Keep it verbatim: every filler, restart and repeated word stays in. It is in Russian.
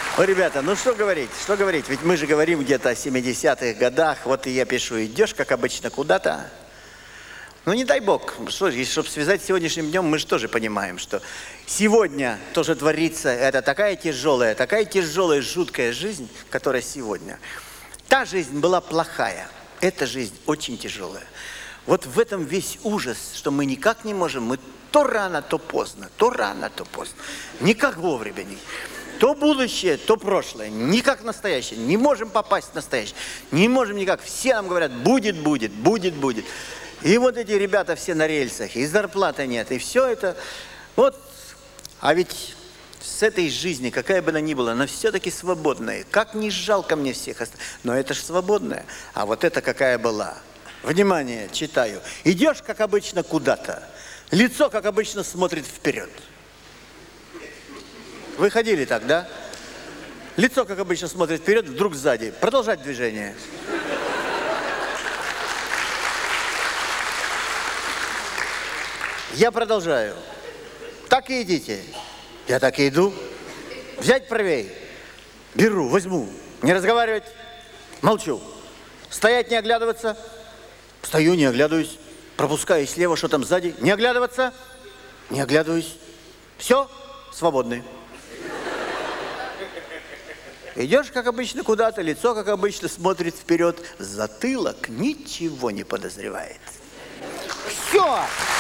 Ой, ребята, ну что говорить, что говорить? Ведь мы же говорим где-то о семидесятых годах. Вот и я пишу, идешь, как обычно, куда-то. Ну, не дай бог, что же, чтобы связать с сегодняшним днем, мы же тоже понимаем, что сегодня тоже творится, это такая тяжелая, такая тяжелая, жуткая жизнь, которая сегодня. Та жизнь была плохая, эта жизнь очень тяжелая. Вот в этом весь ужас, что мы никак не можем, мы то рано, то поздно, то рано, то поздно, никак вовремя не... То будущее, то прошлое, никак настоящее, не можем попасть в настоящее, не можем никак, все нам говорят, будет, будет, будет, будет. И вот эти ребята все на рельсах, и зарплаты нет, и все это. Вот, а ведь с этой жизни, какая бы она ни была, она все-таки свободная. Как не жалко мне всех остальных, но это же свободная. А вот это какая была. Внимание, читаю. Идешь, как обычно, куда-то. Лицо, как обычно, смотрит вперед. Вы ходили так, да? Лицо, как обычно, смотрит вперед, вдруг сзади. Продолжать движение. Я продолжаю. Так и идите. Я так и иду. Взять правее. Беру, возьму. Не разговаривать. Молчу. Стоять, не оглядываться. Стою, не оглядываюсь. Пропускаю слева, что там сзади. Не оглядываться. Не оглядываюсь. Все, свободны. Идешь, как обычно, куда-то. Лицо, как обычно, смотрит вперед. Затылок ничего не подозревает. Все!